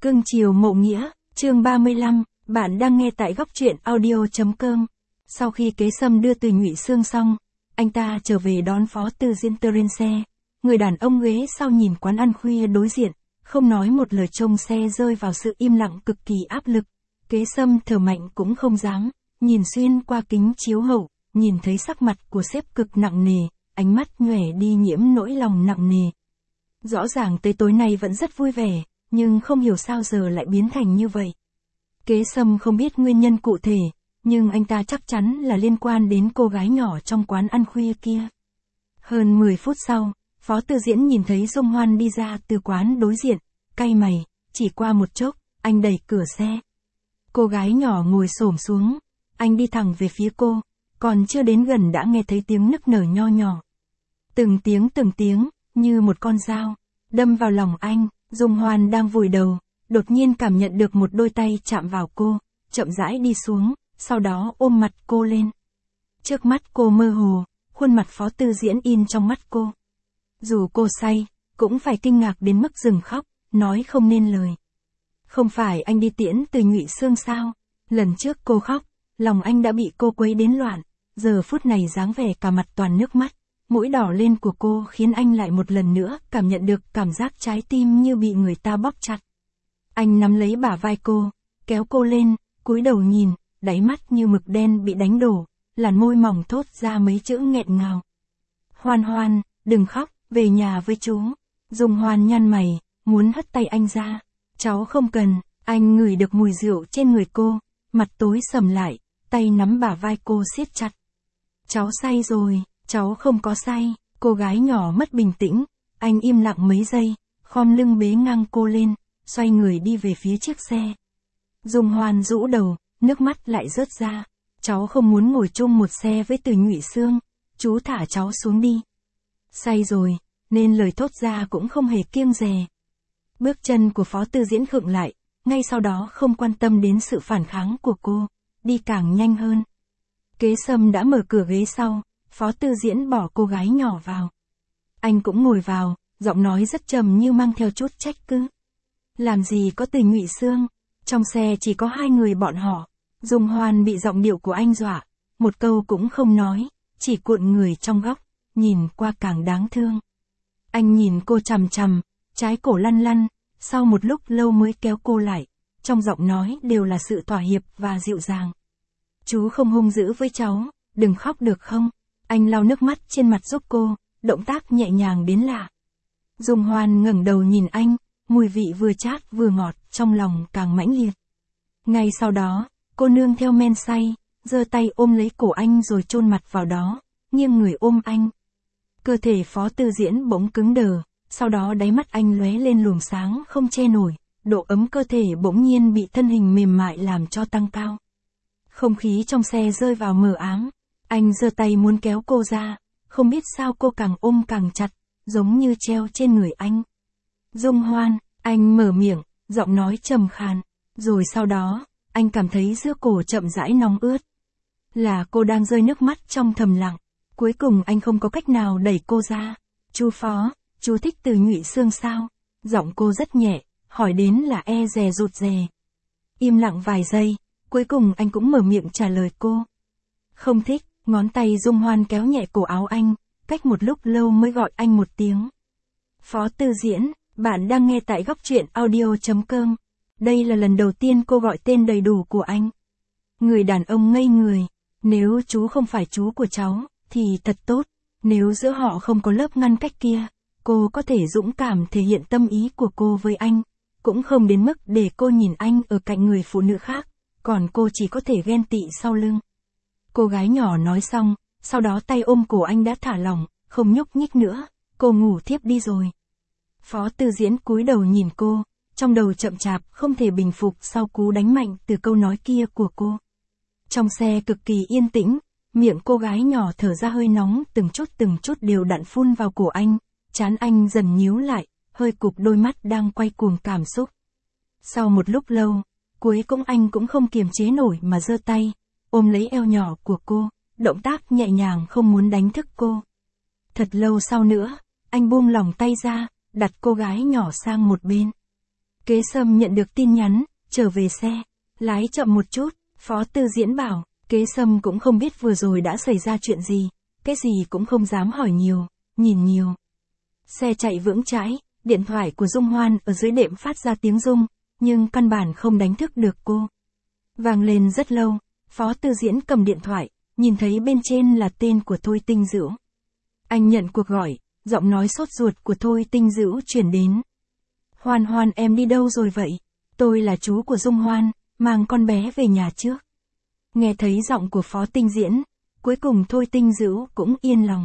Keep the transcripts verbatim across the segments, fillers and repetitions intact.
Cưng chiều mộ nghĩa, chương ba mươi lăm, bạn đang nghe tại góc truyện audio.com. Sau khi Kế Sâm đưa Từ Nhụy Sương xong, anh ta trở về đón Phó Tư Diễn lên xe. Người đàn ông ghế sau nhìn quán ăn khuya đối diện, không nói một lời, trông xe rơi vào sự im lặng cực kỳ áp lực. Kế Sâm thở mạnh cũng không dám, nhìn xuyên qua kính chiếu hậu, nhìn thấy sắc mặt của sếp cực nặng nề, ánh mắt nhòe đi nhiễm nỗi lòng nặng nề. Rõ ràng tới tối nay vẫn rất vui vẻ, nhưng không hiểu sao giờ lại biến thành như vậy. Kế Sâm không biết nguyên nhân cụ thể, nhưng anh ta chắc chắn là liên quan đến cô gái nhỏ trong quán ăn khuya kia. Hơn mười phút sau, Phó Tư Diễn nhìn thấy Dung Hoan đi ra từ quán đối diện, cay mày, chỉ qua một chốc, anh đẩy cửa xe. Cô gái nhỏ ngồi xổm xuống, anh đi thẳng về phía cô, còn chưa đến gần đã nghe thấy tiếng nức nở nho nhỏ. Từng tiếng từng tiếng, như một con dao, đâm vào lòng anh. Dung Hoan đang vùi đầu, đột nhiên cảm nhận được một đôi tay chạm vào cô, chậm rãi đi xuống, sau đó ôm mặt cô lên. Trước mắt cô mơ hồ, khuôn mặt Phó Tư Diễn in trong mắt cô. Dù cô say, cũng phải kinh ngạc đến mức dừng khóc, nói không nên lời. Không phải anh đi tiễn Từ Nhụy Sương sao? Lần trước cô khóc, lòng anh đã bị cô quấy đến loạn, giờ phút này dáng vẻ cả mặt toàn nước mắt. Mũi đỏ lên của cô khiến anh lại một lần nữa cảm nhận được cảm giác trái tim như bị người ta bóp chặt. Anh nắm lấy bả vai cô, kéo cô lên, cúi đầu nhìn, đáy mắt như mực đen bị đánh đổ, làn môi mỏng thốt ra mấy chữ nghẹn ngào. Hoan Hoan, đừng khóc, về nhà với chú. Dung Hoan nhăn mày, muốn hất tay anh ra. Cháu không cần. Anh ngửi được mùi rượu trên người cô, mặt tối sầm lại, tay nắm bả vai cô siết chặt. Cháu say rồi. Cháu không có say. Cô gái nhỏ mất bình tĩnh, anh im lặng mấy giây, khom lưng bế ngang cô lên, xoay người đi về phía chiếc xe. Dung Hoan rũ đầu, nước mắt lại rớt ra. Cháu không muốn ngồi chung một xe với Từ Nhụy Sương, chú thả cháu xuống đi. Say rồi, nên lời thốt ra cũng không hề kiêng dè. Bước chân của Phó Tư Diễn khựng lại, ngay sau đó không quan tâm đến sự phản kháng của cô, đi càng nhanh hơn. Kế Sâm đã mở cửa ghế sau. Phó Tư Diễn bỏ cô gái nhỏ vào. Anh cũng ngồi vào, giọng nói rất trầm như mang theo chút trách cứ. Làm gì có Từ Nhụy Sương, trong xe chỉ có hai người bọn họ. Dung Hoan bị giọng điệu của anh dọa, một câu cũng không nói, chỉ cuộn người trong góc, nhìn qua càng đáng thương. Anh nhìn cô chằm chằm, trái cổ lăn lăn, sau một lúc lâu mới kéo cô lại, trong giọng nói đều là sự thỏa hiệp và dịu dàng. Chú không hung dữ với cháu, đừng khóc được không? Anh lau nước mắt trên mặt giúp cô, động tác nhẹ nhàng đến lạ. Dung Hoan ngẩng đầu nhìn anh, mùi vị vừa chát vừa ngọt, trong lòng càng mãnh liệt. Ngay sau đó, cô nương theo men say, giơ tay ôm lấy cổ anh rồi chôn mặt vào đó, nghiêng người ôm anh. Cơ thể Phó Tư Diễn bỗng cứng đờ, sau đó đáy mắt anh lóe lên luồng sáng không che nổi, độ ấm cơ thể bỗng nhiên bị thân hình mềm mại làm cho tăng cao. Không khí trong xe rơi vào mờ ám. Anh giơ tay muốn kéo cô ra, không biết sao cô càng ôm càng chặt, giống như treo trên người anh. Dung Hoan, anh mở miệng, giọng nói trầm khàn, rồi sau đó, anh cảm thấy giữa cổ chậm rãi nóng ướt. Là cô đang rơi nước mắt trong thầm lặng, cuối cùng anh không có cách nào đẩy cô ra. Chú Phó, chú thích Từ Nhụy Sương sao? Giọng cô rất nhẹ, hỏi đến là e dè rụt rè. Im lặng vài giây, cuối cùng anh cũng mở miệng trả lời cô. Không thích. Ngón tay Dung Hoan kéo nhẹ cổ áo anh, cách một lúc lâu mới gọi anh một tiếng. Phó Tư Diễn, bạn đang nghe tại góc truyện audio.com. Đây là lần đầu tiên cô gọi tên đầy đủ của anh. Người đàn ông ngây người. Nếu chú không phải chú của cháu, thì thật tốt. Nếu giữa họ không có lớp ngăn cách kia, cô có thể dũng cảm thể hiện tâm ý của cô với anh. Cũng không đến mức để cô nhìn anh ở cạnh người phụ nữ khác, còn cô chỉ có thể ghen tị sau lưng. Cô gái nhỏ nói xong, sau đó tay ôm cổ anh đã thả lỏng, không nhúc nhích nữa, cô ngủ thiếp đi rồi. Phó Tư Diễn cúi đầu nhìn cô, trong đầu chậm chạp không thể bình phục sau cú đánh mạnh từ câu nói kia của cô. Trong xe cực kỳ yên tĩnh, miệng cô gái nhỏ thở ra hơi nóng từng chút từng chút đều đặn phun vào cổ anh, trán anh dần nhíu lại, hơi cụp đôi mắt đang quay cuồng cảm xúc. Sau một lúc lâu, cuối cùng anh cũng không kiềm chế nổi mà giơ tay, ôm lấy eo nhỏ của cô, động tác nhẹ nhàng không muốn đánh thức cô. Thật lâu sau nữa, anh buông lỏng tay ra, đặt cô gái nhỏ sang một bên. Kế Sâm nhận được tin nhắn, trở về xe, lái chậm một chút, Phó Tư Diễn bảo, Kế Sâm cũng không biết vừa rồi đã xảy ra chuyện gì, cái gì cũng không dám hỏi nhiều, nhìn nhiều. Xe chạy vững chãi, điện thoại của Dung Hoan ở dưới đệm phát ra tiếng rung, nhưng căn bản không đánh thức được cô. Vang lên rất lâu, Phó Tư Diễn cầm điện thoại, nhìn thấy bên trên là tên của Thôi Tinh Dữu. Anh nhận cuộc gọi, giọng nói sốt ruột của Thôi Tinh Dữu truyền đến. Hoan Hoan em đi đâu rồi vậy? Tôi là chú của Dung Hoan, mang con bé về nhà trước. Nghe thấy giọng của Phó Tinh Diễn, cuối cùng Thôi Tinh Dữu cũng yên lòng.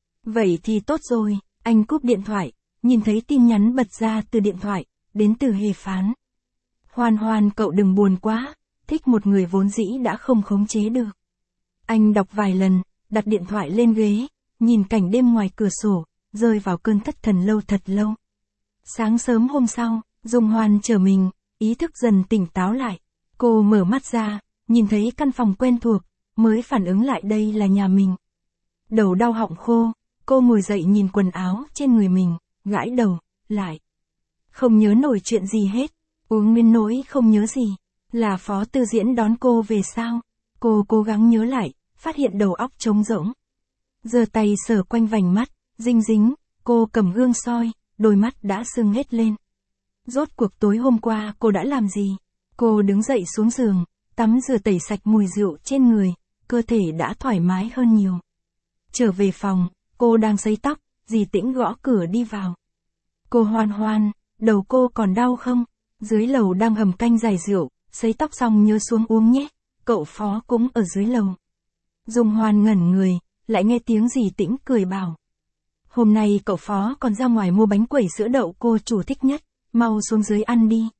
Vậy thì tốt rồi, anh cúp điện thoại, nhìn thấy tin nhắn bật ra từ điện thoại, đến từ Hề Phán. Hoan Hoan cậu đừng buồn quá, thích một người vốn dĩ đã không khống chế được. Anh đọc vài lần, đặt điện thoại lên ghế, nhìn cảnh đêm ngoài cửa sổ, rơi vào cơn thất thần lâu thật lâu. Sáng sớm hôm sau, Dung Hoan trở mình, ý thức dần tỉnh táo lại. Cô mở mắt ra, nhìn thấy căn phòng quen thuộc, mới phản ứng lại đây là nhà mình. Đầu đau họng khô, cô ngồi dậy nhìn quần áo trên người mình, gãi đầu, lại. Không nhớ nổi chuyện gì hết, uống nguyên nỗi không nhớ gì. Là Phó Tư Diễn đón cô về sao? Cô cố gắng nhớ lại, phát hiện đầu óc trống rỗng. Giơ tay sờ quanh vành mắt, dinh dính, cô cầm gương soi, đôi mắt đã sưng hết lên. Rốt cuộc tối hôm qua cô đã làm gì? Cô đứng dậy xuống giường, tắm rửa tẩy sạch mùi rượu trên người, cơ thể đã thoải mái hơn nhiều. Trở về phòng, cô đang sấy tóc, dì Tĩnh gõ cửa đi vào. Cô Hoan Hoan, đầu cô còn đau không? Dưới lầu đang hầm canh giải rượu, sấy tóc xong nhớ xuống uống nhé, cậu Phó cũng ở dưới lầu. Dung Hoan ngẩn người, lại nghe tiếng dì Tĩnh cười bảo. Hôm nay cậu Phó còn ra ngoài mua bánh quẩy sữa đậu cô chủ thích nhất, mau xuống dưới ăn đi.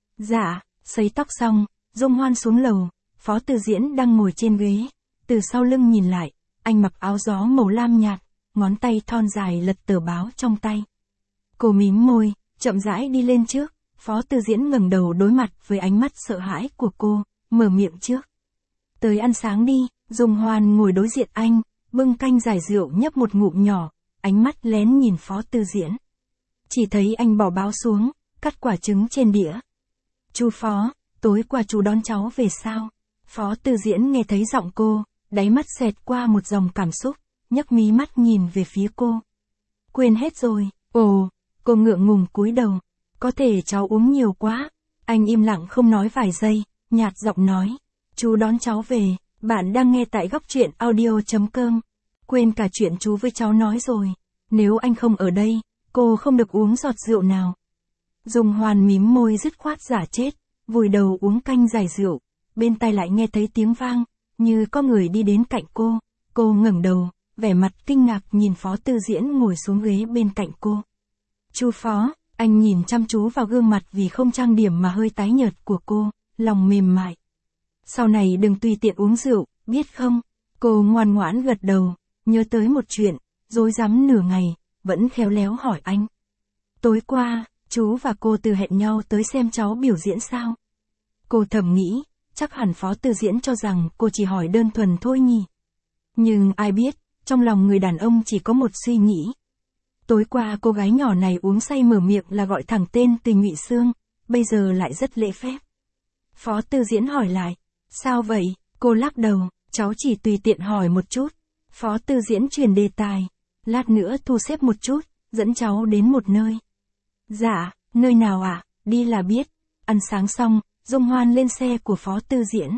Dạ, sấy tóc xong, Dung Hoan xuống lầu, Phó Tư Diễn đang ngồi trên ghế, từ sau lưng nhìn lại, anh mặc áo gió màu lam nhạt, ngón tay thon dài lật tờ báo trong tay. Cô mím môi, chậm rãi đi lên trước, Phó Tư Diễn ngẩng đầu đối mặt với ánh mắt sợ hãi của cô, mở miệng trước. Tới ăn sáng đi, Dung Hoan ngồi đối diện anh, bưng canh giải rượu nhấp một ngụm nhỏ, ánh mắt lén nhìn Phó Tư Diễn. Chỉ thấy anh bỏ báo xuống, cắt quả trứng trên đĩa. Chú Phó, tối qua chú đón cháu về sao? Phó Tư Diễn nghe thấy giọng cô, đáy mắt xẹt qua một dòng cảm xúc, nhấc mí mắt nhìn về phía cô. Quên hết rồi, ồ, cô ngượng ngùng cúi đầu. Có thể cháu uống nhiều quá. Anh im lặng không nói vài giây, nhạt giọng nói. Chú đón cháu về, bạn đang nghe tại góc truyện audio chấm com. Quên cả chuyện chú với cháu nói rồi. Nếu anh không ở đây, cô không được uống giọt rượu nào. Dung Hoan mím môi dứt khoát giả chết, vùi đầu uống canh giải rượu. Bên tai lại nghe thấy tiếng vang, như có người đi đến cạnh cô. Cô ngẩng đầu, vẻ mặt kinh ngạc nhìn Phó Tư Diễn ngồi xuống ghế bên cạnh cô. Chú Phó. Anh nhìn chăm chú vào gương mặt vì không trang điểm mà hơi tái nhợt của cô, lòng mềm mại. Sau này đừng tùy tiện uống rượu, biết không? Cô ngoan ngoãn gật đầu, nhớ tới một chuyện, rối rắm nửa ngày, vẫn khéo léo hỏi anh. Tối qua, chú và cô từ hẹn nhau tới xem cháu biểu diễn sao? Cô thầm nghĩ, chắc hẳn Phó Tư Diễn cho rằng cô chỉ hỏi đơn thuần thôi nhỉ. Nhưng ai biết, trong lòng người đàn ông chỉ có một suy nghĩ. Tối qua cô gái nhỏ này uống say mở miệng là gọi thẳng tên từ Nhụy Sương, bây giờ lại rất lễ phép. Phó Tư Diễn hỏi lại, sao vậy? Cô lắc đầu, cháu chỉ tùy tiện hỏi một chút. Phó Tư Diễn chuyển đề tài, lát nữa thu xếp một chút, dẫn cháu đến một nơi. Dạ, nơi nào ạ? À? Đi là biết. Ăn sáng xong, Dung Hoan lên xe của Phó Tư Diễn.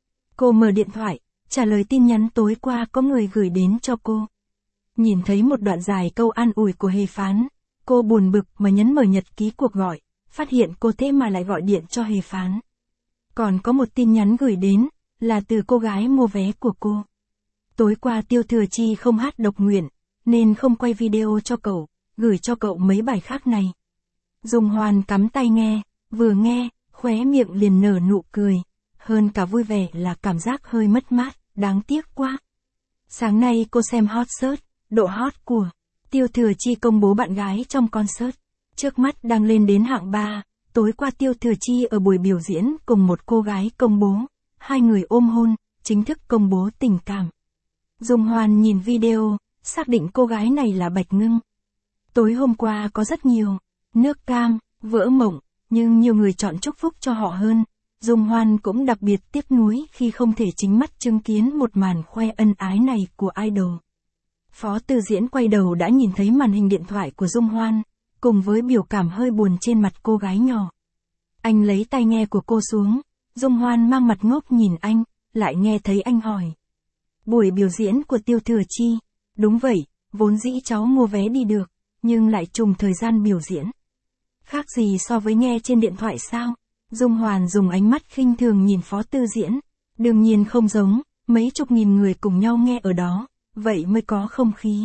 Cô mở điện thoại, trả lời tin nhắn tối qua có người gửi đến cho cô. Nhìn thấy một đoạn dài câu an ủi của Hề Phán, cô buồn bực mà nhấn mở nhật ký cuộc gọi, phát hiện cô thế mà lại gọi điện cho Hề Phán. Còn có một tin nhắn gửi đến, là từ cô gái mua vé của cô. Tối qua Tiêu Thừa Chi không hát độc nguyện, nên không quay video cho cậu, gửi cho cậu mấy bài khác này. Dung Hoan cắm tai nghe, vừa nghe, khóe miệng liền nở nụ cười, hơn cả vui vẻ là cảm giác hơi mất mát, đáng tiếc quá. Sáng nay cô xem hot search, độ hot của Tiêu Thừa Chi công bố bạn gái trong concert. Trước mắt đang lên đến hạng ba, tối qua Tiêu Thừa Chi ở buổi biểu diễn cùng một cô gái công bố, hai người ôm hôn, chính thức công bố tình cảm. Dung Hoan nhìn video, xác định cô gái này là Bạch Ngưng. Tối hôm qua có rất nhiều, nước cam, vỡ mộng, nhưng nhiều người chọn chúc phúc cho họ hơn. Dung Hoan cũng đặc biệt tiếc nuối khi không thể chính mắt chứng kiến một màn khoe ân ái này của idol. Phó Tư Diễn quay đầu đã nhìn thấy màn hình điện thoại của Dung Hoan, cùng với biểu cảm hơi buồn trên mặt cô gái nhỏ. Anh lấy tai nghe của cô xuống, Dung Hoan mang mặt ngốc nhìn anh, lại nghe thấy anh hỏi. Buổi biểu diễn của Tiêu Thừa Chi, đúng vậy, vốn dĩ cháu mua vé đi được, nhưng lại trùng thời gian biểu diễn. Khác gì so với nghe trên điện thoại sao? Dung Hoan dùng ánh mắt khinh thường nhìn Phó Tư Diễn, đương nhiên không giống, mấy chục nghìn người cùng nhau nghe ở đó, vậy mới có không khí.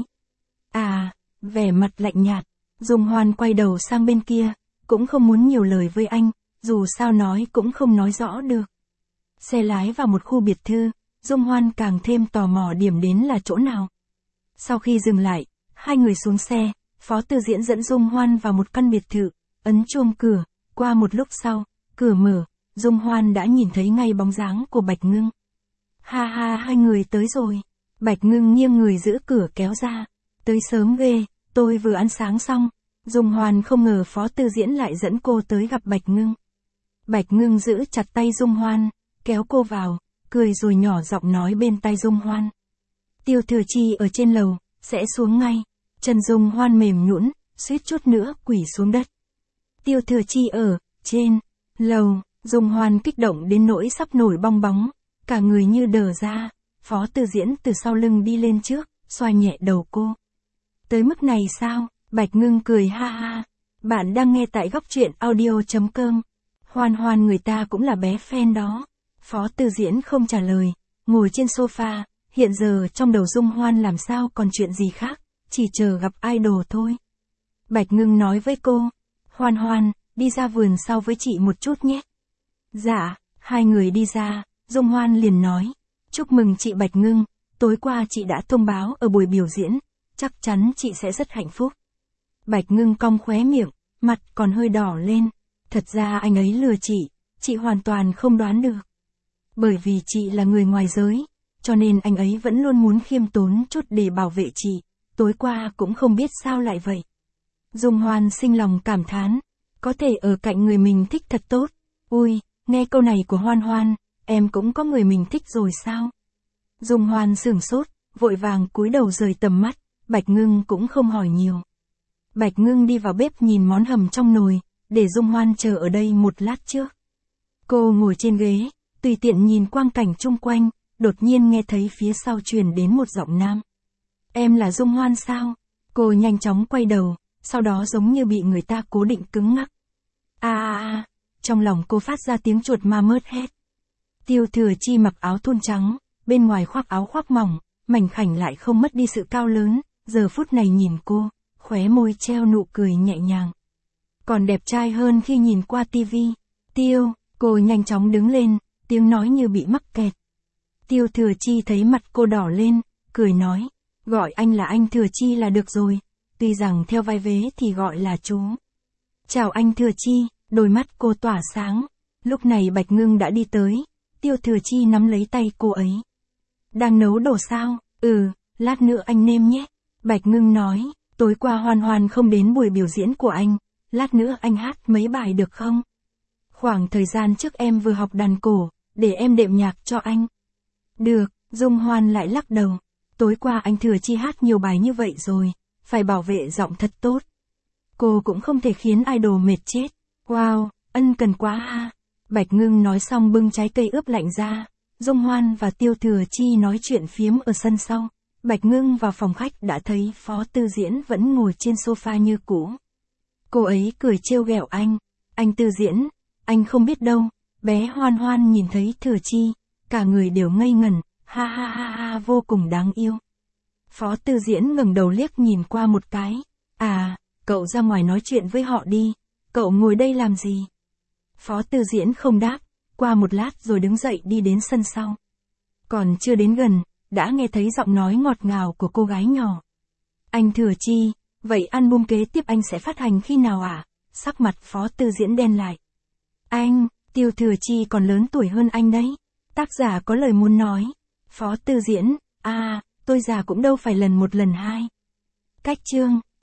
À, vẻ mặt lạnh nhạt, Dung Hoan quay đầu sang bên kia, cũng không muốn nhiều lời với anh, dù sao nói cũng không nói rõ được. Xe lái vào một khu biệt thự, Dung Hoan càng thêm tò mò điểm đến là chỗ nào. Sau khi dừng lại, hai người xuống xe, Phó Tư Diễn dẫn Dung Hoan vào một căn biệt thự, ấn chuông cửa, qua một lúc sau, cửa mở, Dung Hoan đã nhìn thấy ngay bóng dáng của Bạch Ngưng. Ha ha, hai người tới rồi. Bạch Ngưng nghiêng người giữ cửa kéo ra. Tới sớm ghê, tôi vừa ăn sáng xong. Dung Hoan không ngờ Phó Tư Diễn lại dẫn cô tới gặp Bạch Ngưng. Bạch Ngưng giữ chặt tay Dung Hoan, kéo cô vào, cười rồi nhỏ giọng nói bên tai Dung Hoan. Tiêu Thừa Chi ở trên lầu, sẽ xuống ngay. Chân Dung Hoan mềm nhũn, suýt chút nữa quỳ xuống đất. Tiêu Thừa Chi ở trên lầu, Dung Hoan kích động đến nỗi sắp nổi bong bóng, cả người như đờ ra. Phó Tư Diễn từ sau lưng đi lên trước, xoa nhẹ đầu cô. Tới mức này sao? Bạch Ngưng cười ha ha. Bạn đang nghe tại góc truyện audio chấm com. Hoan Hoan người ta cũng là bé fan đó. Phó Tư Diễn không trả lời, ngồi trên sofa, hiện giờ trong đầu Dung Hoan làm sao còn chuyện gì khác, chỉ chờ gặp idol thôi. Bạch Ngưng nói với cô, Hoan Hoan, đi ra vườn sau với chị một chút nhé. Dạ, hai người đi ra, Dung Hoan liền nói, chúc mừng chị Bạch Ngưng, tối qua chị đã thông báo ở buổi biểu diễn, chắc chắn chị sẽ rất hạnh phúc. Bạch Ngưng cong khóe miệng, mặt còn hơi đỏ lên, thật ra anh ấy lừa chị, chị hoàn toàn không đoán được. Bởi vì chị là người ngoài giới, cho nên anh ấy vẫn luôn muốn khiêm tốn chút để bảo vệ chị, tối qua cũng không biết sao lại vậy. Dung Hoan sinh lòng cảm thán, có thể ở cạnh người mình thích thật tốt. Ui, nghe câu này của Hoan Hoan, em cũng có người mình thích rồi sao? Dung Hoan sửng sốt, vội vàng cúi đầu rời tầm mắt, Bạch Ngưng cũng không hỏi nhiều. Bạch Ngưng đi vào bếp nhìn món hầm trong nồi, để Dung Hoan chờ ở đây một lát trước. Cô ngồi trên ghế, tùy tiện nhìn quang cảnh chung quanh, đột nhiên nghe thấy phía sau truyền đến một giọng nam. Em là Dung Hoan sao? Cô nhanh chóng quay đầu, sau đó giống như bị người ta cố định cứng ngắc. A a a, trong lòng cô phát ra tiếng chuột ma mớt hét. Tiêu Thừa Chi mặc áo thun trắng, bên ngoài khoác áo khoác mỏng, mảnh khảnh lại không mất đi sự cao lớn, giờ phút này nhìn cô, khóe môi treo nụ cười nhẹ nhàng. Còn đẹp trai hơn khi nhìn qua tivi. Tiêu, cô nhanh chóng đứng lên, tiếng nói như bị mắc kẹt. Tiêu Thừa Chi thấy mặt cô đỏ lên, cười nói, gọi anh là anh Thừa Chi là được rồi, tuy rằng theo vai vế thì gọi là chú. Chào anh Thừa Chi, đôi mắt cô tỏa sáng. Lúc này Bạch Ngưng đã đi tới, Tiêu Thừa Chi nắm lấy tay cô ấy. Đang nấu đồ sao? Ừ, lát nữa anh nêm nhé. Bạch Ngưng nói, tối qua Hoan Hoan không đến buổi biểu diễn của anh, lát nữa anh hát mấy bài được không? Khoảng thời gian trước em vừa học đàn cổ, để em đệm nhạc cho anh. Được, Dung Hoan lại lắc đầu. Tối qua anh Thừa Chi hát nhiều bài như vậy rồi, phải bảo vệ giọng thật tốt. Cô cũng không thể khiến idol mệt chết. Wow, ân cần quá ha. Bạch Ngưng nói xong bưng trái cây ướp lạnh ra. Dung Hoan và Tiêu Thừa Chi nói chuyện phiếm ở sân sau. Bạch Ngưng vào phòng khách đã thấy Phó Tư Diễn vẫn ngồi trên sofa như cũ. Cô ấy cười trêu ghẹo anh. Anh Tư Diễn, anh không biết đâu. Bé Hoan Hoan nhìn thấy Thừa Chi, cả người đều ngây ngẩn, ha ha ha ha vô cùng đáng yêu. Phó Tư Diễn ngẩng đầu liếc nhìn qua một cái. À, cậu ra ngoài nói chuyện với họ đi, cậu ngồi đây làm gì? Phó Tư Diễn không đáp, qua một lát rồi đứng dậy đi đến sân sau. Còn chưa đến gần, đã nghe thấy giọng nói ngọt ngào của cô gái nhỏ. Anh Thừa Chi, vậy album kế tiếp anh sẽ phát hành khi nào ạ? À? Sắc mặt Phó Tư Diễn đen lại. Anh, Tiêu Thừa Chi còn lớn tuổi hơn anh đấy. Tác giả có lời muốn nói. Phó Tư Diễn, à, tôi già cũng đâu phải lần một lần hai. Cách chương.